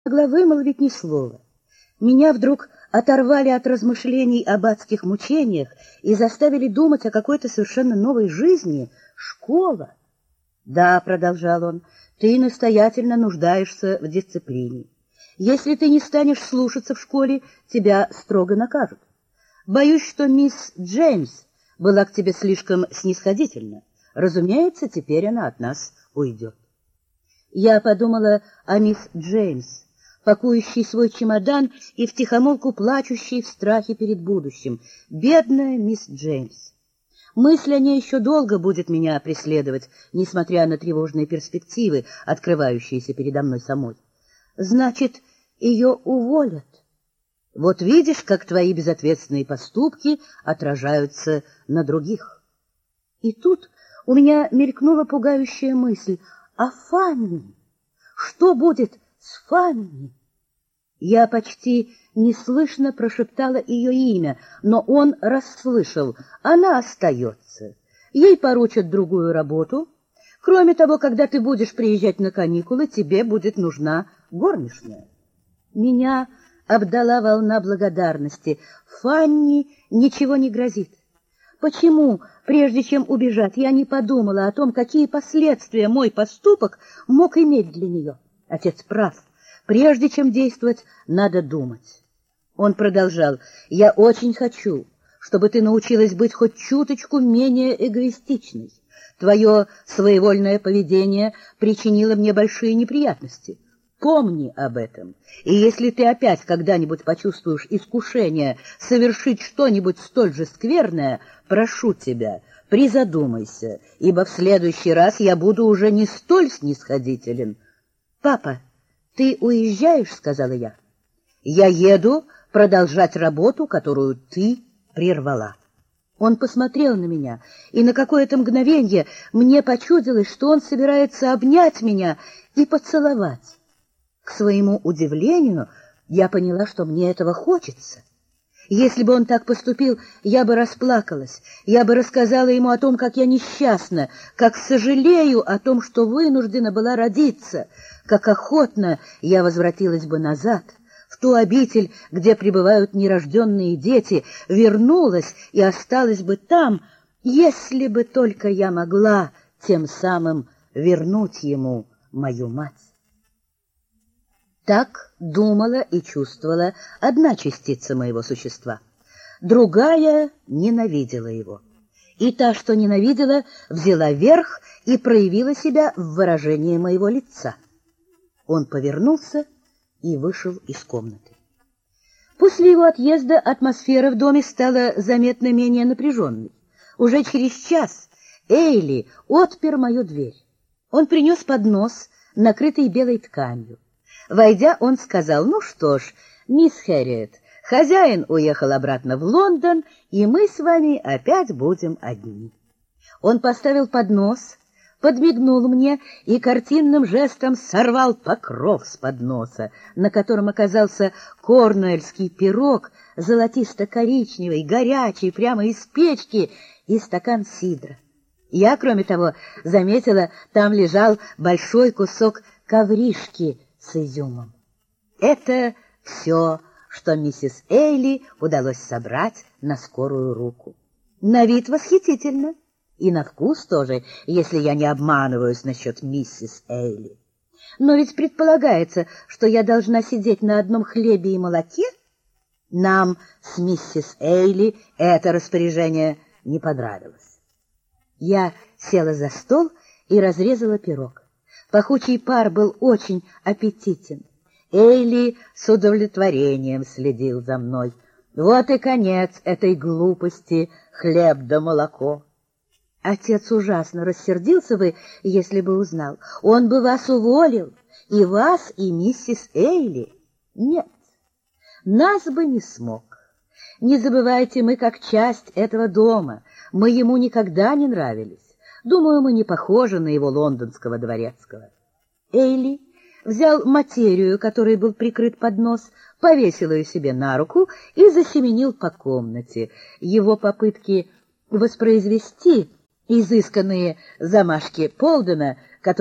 Могла вымолвить ни слова. Меня вдруг оторвали от размышлений об адских мучениях и заставили думать о какой-то совершенно новой жизни. Школа. Да, продолжал он, ты настоятельно нуждаешься в дисциплине. Если ты не станешь слушаться в школе, тебя строго накажут. Боюсь, что мисс Джеймс была к тебе слишком снисходительна. Разумеется, теперь она от нас уйдет. Я подумала о мисс Джеймс, пакующей свой чемодан и втихомолку плачущей в страхе перед будущим. Бедная мисс Джеймс. Мысль о ней еще долго будет меня преследовать, несмотря на тревожные перспективы, открывающиеся передо мной самой. Значит, ее уволят. Вот видишь, как твои безответственные поступки отражаются на других. И тут у меня мелькнула пугающая мысль: а Фанни? Что будет с Фанни? Я почти неслышно прошептала ее имя, но он расслышал. Она остается. Ей поручат другую работу. Кроме того, когда ты будешь приезжать на каникулы, тебе будет нужна горничная. Меня обдала волна благодарности. Фанни ничего не грозит. Почему, прежде чем убежать, я не подумала о том, какие последствия мой поступок мог иметь для нее? Отец прав. Прежде чем действовать, надо думать. Он продолжал: я очень хочу, чтобы ты научилась быть хоть чуточку менее эгоистичной. Твое своевольное поведение причинило мне большие неприятности. Помни об этом, и если ты опять когда-нибудь почувствуешь искушение совершить что-нибудь столь же скверное, прошу тебя, призадумайся, ибо в следующий раз я буду уже не столь снисходителен. — Папа, ты уезжаешь, — сказала я. — Я еду продолжать работу, которую ты прервала. Он посмотрел на меня, и на какое-то мгновенье мне почудилось, что он собирается обнять меня и поцеловать. К своему удивлению, я поняла, что мне этого хочется. Если бы он так поступил, я бы расплакалась, я бы рассказала ему о том, как я несчастна, как сожалею о том, что вынуждена была родиться, как охотно я возвратилась бы назад, в ту обитель, где пребывают нерожденные дети, вернулась и осталась бы там, если бы только я могла тем самым вернуть ему мою мать. Так думала и чувствовала одна частица моего существа. Другая ненавидела его. И та, что ненавидела, взяла верх и проявила себя в выражении моего лица. Он повернулся и вышел из комнаты. После его отъезда атмосфера в доме стала заметно менее напряженной. Уже через час Эйли отпер мою дверь. Он принес поднос, накрытый белой тканью. Войдя, он сказал: ну что ж, мисс Хэрриет, хозяин уехал обратно в Лондон, и мы с вами опять будем одни. Он поставил поднос, подмигнул мне и картинным жестом сорвал покров с подноса, на котором оказался корнуэльский пирог, золотисто-коричневый, горячий, прямо из печки, и стакан сидра. Я, кроме того, заметила, там лежал большой кусок ковришки с изюмом. Это все, что миссис Эйли удалось собрать на скорую руку. На вид восхитительно, и на вкус тоже, если я не обманываюсь насчет миссис Эйли. Но ведь предполагается, что я должна сидеть на одном хлебе и молоке. Нам с миссис Эйли это распоряжение не понравилось. Я села за стол и разрезала пирог. Пахучий пар был очень аппетитен. Эйли с удовлетворением следил за мной. Вот и конец этой глупости — хлеб да молоко. Отец ужасно рассердился бы, если бы узнал. Он бы вас уволил, и вас, и миссис Эйли. Нет, нас бы не смог. Не забывайте, мы как часть этого дома. Мы ему никогда не нравились. Думаю, мы не похожи на его лондонского дворецкого. Эйли взял материю, которой был прикрыт поднос, повесил ее себе на руку и засеменил по комнате. Его попытки воспроизвести изысканные замашки Полдена,